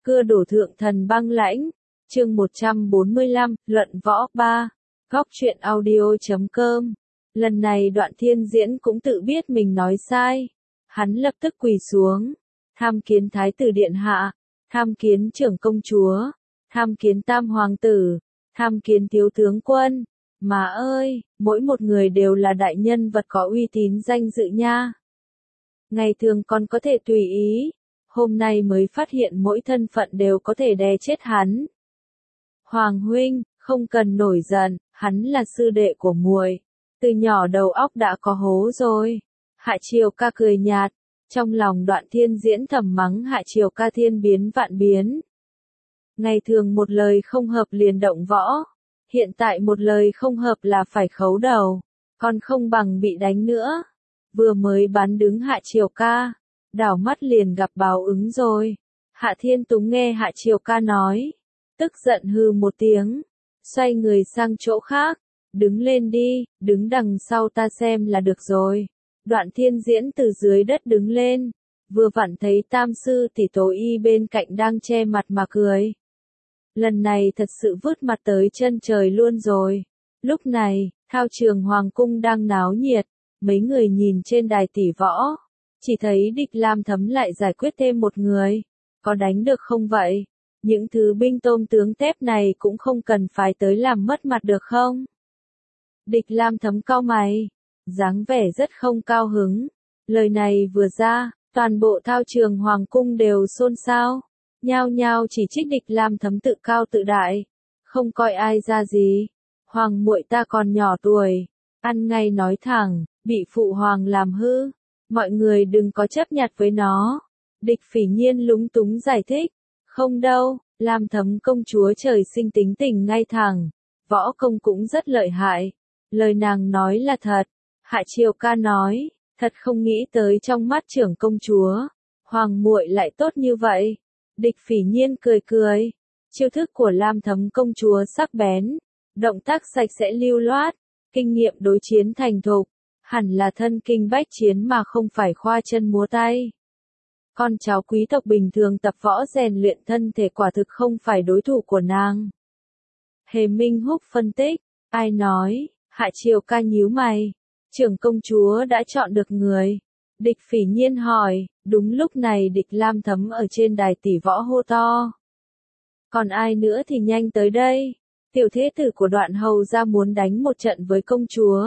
Cưa đổ thượng thần băng lãnh. Chương 145, luận võ 3. Góc truyện audio.com. Lần này Đoạn Thiên Diễn cũng tự biết mình nói sai. Hắn lập tức quỳ xuống. Tham kiến Thái tử Điện Hạ. Tham kiến trưởng công chúa. Tham kiến Tam Hoàng tử. Tham kiến Thiếu tướng quân. Má ơi, mỗi một người đều là đại nhân vật có uy tín danh dự nha. Ngày thường còn có thể tùy ý. Hôm nay mới phát hiện mỗi thân phận đều có thể đè chết hắn. Hoàng huynh, không cần nổi giận, hắn là sư đệ của muội. Từ nhỏ đầu óc đã có hố rồi. Hạ Triều Ca cười nhạt, trong lòng Đoạn Thiên Diễn thầm mắng Hạ Triều Ca thiên biến vạn biến. Ngày thường một lời không hợp liền động võ, hiện tại một lời không hợp là phải khấu đầu, còn không bằng bị đánh nữa. Vừa mới bán đứng Hạ Triều Ca, đảo mắt liền gặp báo ứng rồi. Hạ Thiên Túng nghe Hạ Triều Ca nói, tức giận hừ một tiếng, xoay người sang chỗ khác, đứng lên đi, đứng đằng sau ta xem là được rồi. Đoạn Thiên Diễn từ dưới đất đứng lên, vừa vặn thấy Tam sư tỷ Tố Y bên cạnh đang che mặt mà cười. Lần này thật sự vứt mặt tới chân trời luôn rồi. Lúc này, thao trường Hoàng cung đang náo nhiệt, mấy người nhìn trên đài tỷ võ, chỉ thấy Địch Lam Thấm lại giải quyết thêm một người. Có đánh được không vậy? Những thứ binh tôm tướng tép này cũng không cần phải tới làm mất mặt được không? Địch Lam Thấm cau mày, dáng vẻ rất không cao hứng. Lời này vừa ra, toàn bộ thao trường Hoàng cung đều xôn xao, nhao nhao chỉ trích Địch Lam Thấm tự cao tự đại, không coi ai ra gì. Hoàng muội ta còn nhỏ tuổi, ăn ngay nói thẳng, bị phụ hoàng làm hư, mọi người đừng có chấp nhặt với nó. Địch Phỉ Nhiên lúng túng giải thích, không đâu, Lam Thấm công chúa trời sinh tính tình ngay thẳng, võ công cũng rất lợi hại. Lời nàng nói là thật. Hạ Triều Ca nói, thật không nghĩ tới trong mắt trưởng công chúa, hoàng muội lại tốt như vậy. Địch Phỉ Nhiên cười cười, chiêu thức của Lam Thấm công chúa sắc bén, động tác sạch sẽ lưu loát, kinh nghiệm đối chiến thành thục, hẳn là thân kinh bách chiến mà không phải khoa chân múa tay. Con cháu quý tộc bình thường tập võ rèn luyện thân thể quả thực không phải đối thủ của nàng. Hề Minh Húc phân tích, ai nói? Hạ Triều Ca nhíu mày, trưởng công chúa đã chọn được người. Địch Phỉ Nhiên hỏi, đúng lúc này Địch Lam Thấm ở trên đài tỷ võ hô to. Còn ai nữa thì nhanh tới đây, tiểu thế tử của Đoạn hầu ra muốn đánh một trận với công chúa.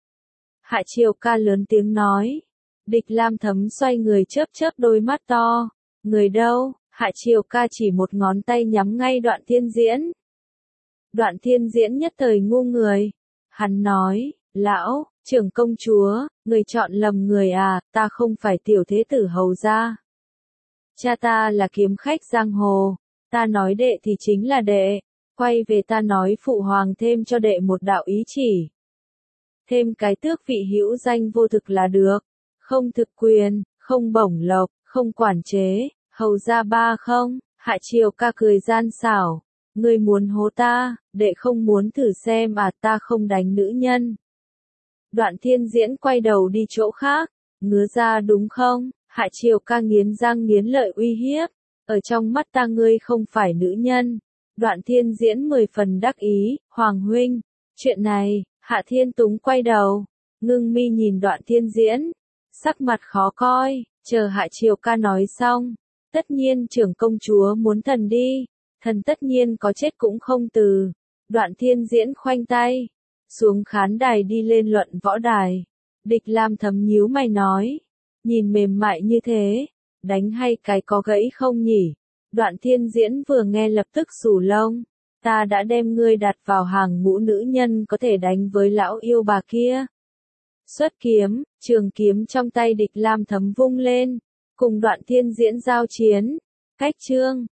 Hạ Triều Ca lớn tiếng nói. Địch Lam Thấm xoay người chớp chớp đôi mắt to. Người đâu? Hạ Triều Ca chỉ một ngón tay nhắm ngay Đoạn Thiên Diễn. Đoạn Thiên Diễn nhất thời ngu người. Hắn nói, lão, trưởng công chúa, người chọn lầm người à, ta không phải tiểu thế tử hầu gia. Cha ta là kiếm khách giang hồ, ta nói đệ thì chính là đệ, quay về ta nói phụ hoàng thêm cho đệ một đạo ý chỉ. Thêm cái tước vị hữu danh vô thực là được, không thực quyền, không bổng lộc, không quản chế, hầu gia ba không. Hạ Triều Ca cười gian xảo. Ngươi muốn hố ta, đệ không muốn thử xem à, ta không đánh nữ nhân. Đoạn Thiên Diễn quay đầu đi chỗ khác, ngứa ra đúng không? Hạ Triều Ca nghiến răng nghiến lợi uy hiếp, ở trong mắt ta ngươi không phải nữ nhân. Đoạn Thiên Diễn 10 phần đắc ý, Hoàng huynh, chuyện này. Hạ Thiên Túng quay đầu, ngưng mi nhìn Đoạn Thiên Diễn, sắc mặt khó coi, chờ Hạ Triều Ca nói xong, tất nhiên trưởng công chúa muốn thần đi. Thần tất nhiên có chết cũng không từ. Đoạn Thiên Diễn khoanh tay, xuống khán đài đi lên luận võ đài. Địch Lam Thấm nhíu mày nói, nhìn mềm mại như thế, đánh hay cái có gãy không nhỉ? Đoạn Thiên Diễn vừa nghe lập tức xù lông, ta đã đem ngươi đặt vào hàng ngũ nữ nhân có thể đánh với lão yêu bà kia. Xuất kiếm, trường kiếm trong tay Địch Lam Thấm vung lên, cùng Đoạn Thiên Diễn giao chiến. Cách chương